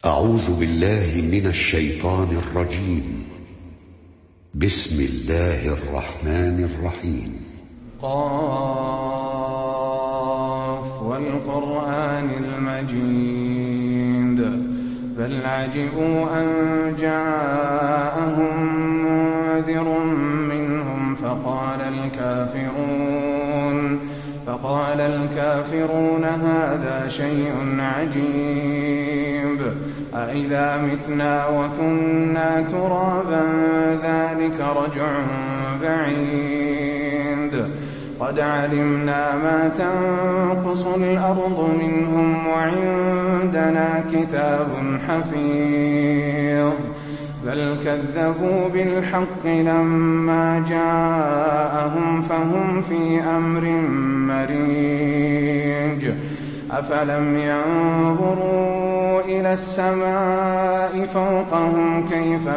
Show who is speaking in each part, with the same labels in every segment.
Speaker 1: أعوذ بالله من الشيطان الرجيم. بسم الله الرحمن الرحيم.
Speaker 2: قاف والقرآن المجيد بل عجبوا أن جاءهم منذر منهم فقال الكافرون هذا شيء عجيب أإذا متنا وكنا ترابا ذلك رجع بعيد قد علمنا ما تنقص الأرض منهم وعندنا كتاب حفيظ بل كذبوا بالحق لما جاءهم فهم في أمر مريج أفلم ينظروا إلى السماء فوقهم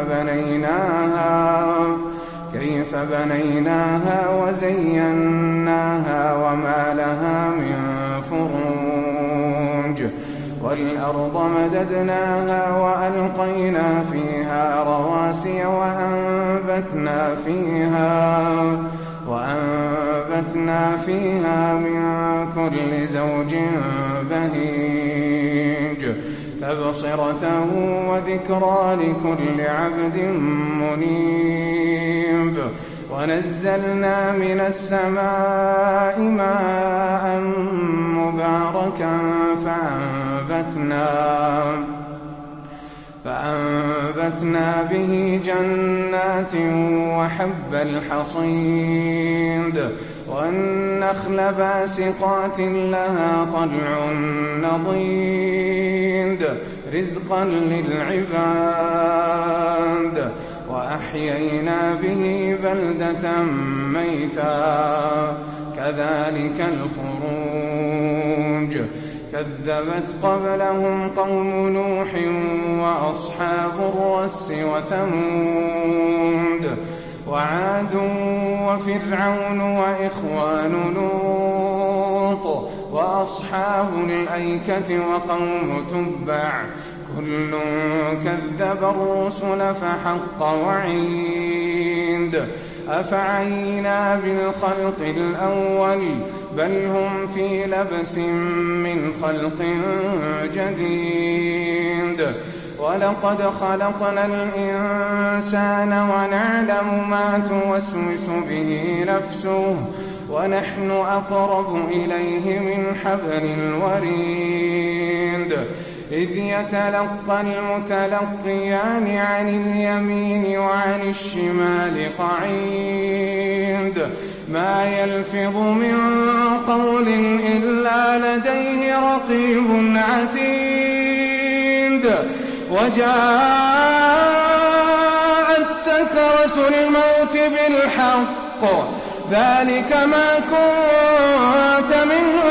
Speaker 2: كيف بنيناها وزيناها وما لها من فروج والأرض مددناها وألقينا فيها رواسي وأنبتنا فيها من كل زوج بهيج تبصرة وذكرى لكل عبد منيب ونزلنا من السماء ماء مباركا فأنبتنا به جنات وحب الحصيد والنخل باسقات لها طلع نضيد رزقا للعباد وأحيينا به بلدة ميتا كذلك الخروج كذبت قبلهم قوم نوح وأصحاب الرس وثمود وعاد وفرعون وإخوان لوط وأصحاب الأيكة وقوم تبع كل كذب الرسل فحق وعيد أفعينا بالخلق الأول بل هم في لبس من خلق جديد ولقد خلقنا الإنسان ونعلم ما توسوس به نفسه ونحن أقرب إليه من حبل الوريد إذ يتلقى المتلقيان عن اليمين وعن الشمال قعيد ما يلفظ من قول إلا لديه رقيب عتيد وجاءت سكرة الموت بالحق ذلك ما كنت منه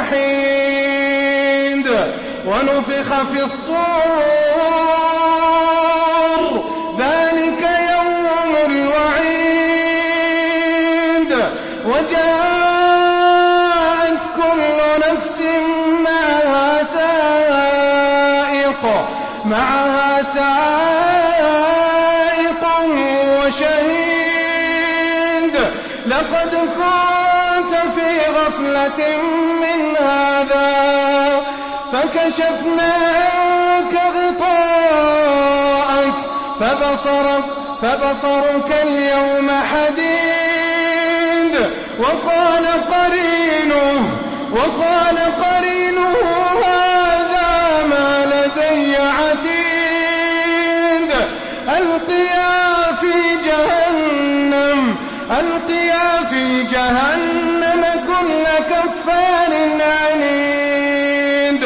Speaker 2: تحيد ونفخ في الصور ذلك يوم الوعيد وجاءت كل نفس معها سائق وشهيد لقد كنت في غفلة من هذا فكشفنا عنك غطاءك فبصرك اليوم حديد وقال قرينه هذا ما لدي عتيد ألقيا في جهنم كل كفار عنيد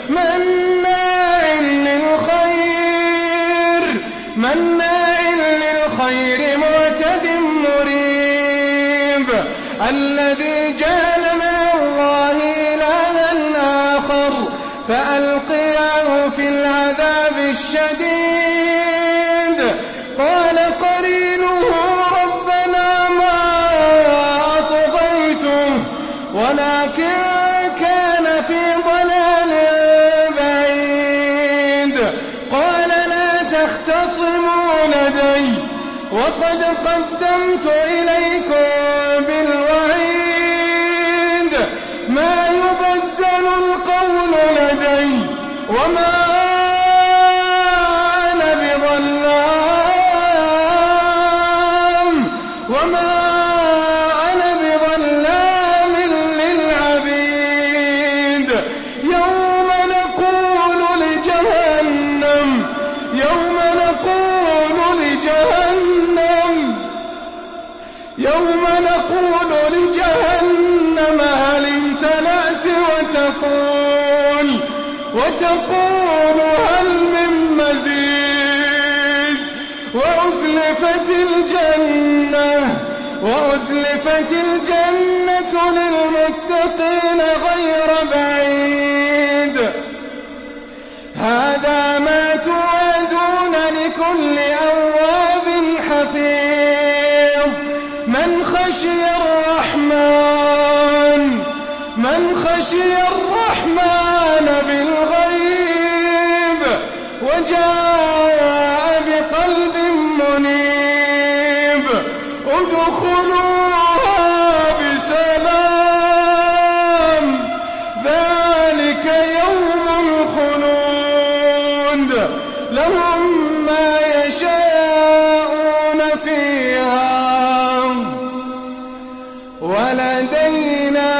Speaker 2: مناع للخير معتد مريب الذي جعل مع الله إلها آخر فألقياه في العذاب الشديد قال قرينه ربنا ما أطغيته ولكن كان في ضلال بعيد وقد قدمت إليكم بالوعيد ما يبدل القول لدي وما أنا بظلام للعبيد يوم نقول لجهنم هل امتلأت وتقول هل من مزيد وأزلفت الجنة للمتقين غير بعيد هذا ما توعدون لكل أواب حفيظ من خشي الرحمن بالغيب وجاء بقلب منيب ادخلوها بسلام ذلك يوم الخلود لهم ما يشاءون فيها ولدينا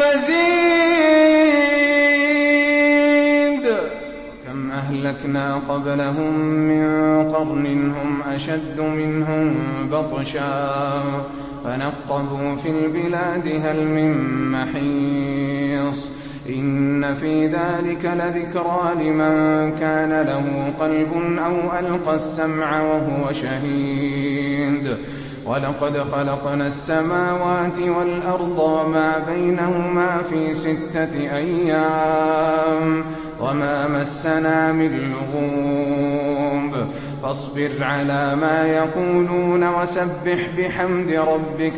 Speaker 2: مزيد كم أهلكنا قبلهم من قرن هم أشد منهم بطشا فنقبوا في البلاد هل من محيص إن في ذلك لذكرى لمن كان له قلب أو ألقى السمع وهو شهيد ولقد خلقنا السماوات والأرض وما بينهما في 6 أيام وما مسنا من لغوب فاصبر على ما يقولون وسبح بحمد ربك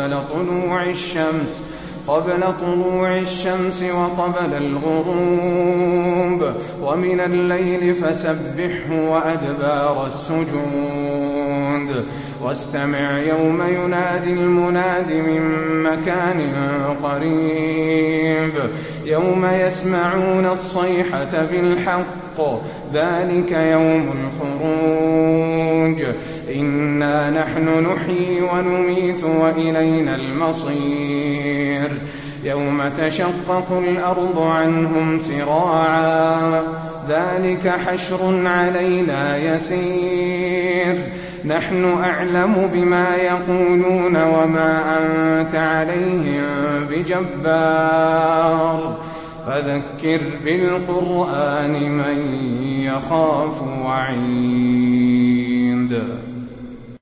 Speaker 2: قبل طلوع الشمس وقبل الغروب ومن الليل فسبحه وأدبار السجود واستمع يوم ينادي المناد من مكان قريب يوم يسمعون الصيحة بالحق ذلك يوم الخروج إنا نحن نحيي ونميت وإلينا المصير يوم تشقق الأرض عنهم سراعا ذلك حشر علينا يسير نحن أعلم بما يقولون وما أنت عليهم بجبار فذكر بالقرآن من يخاف وعيد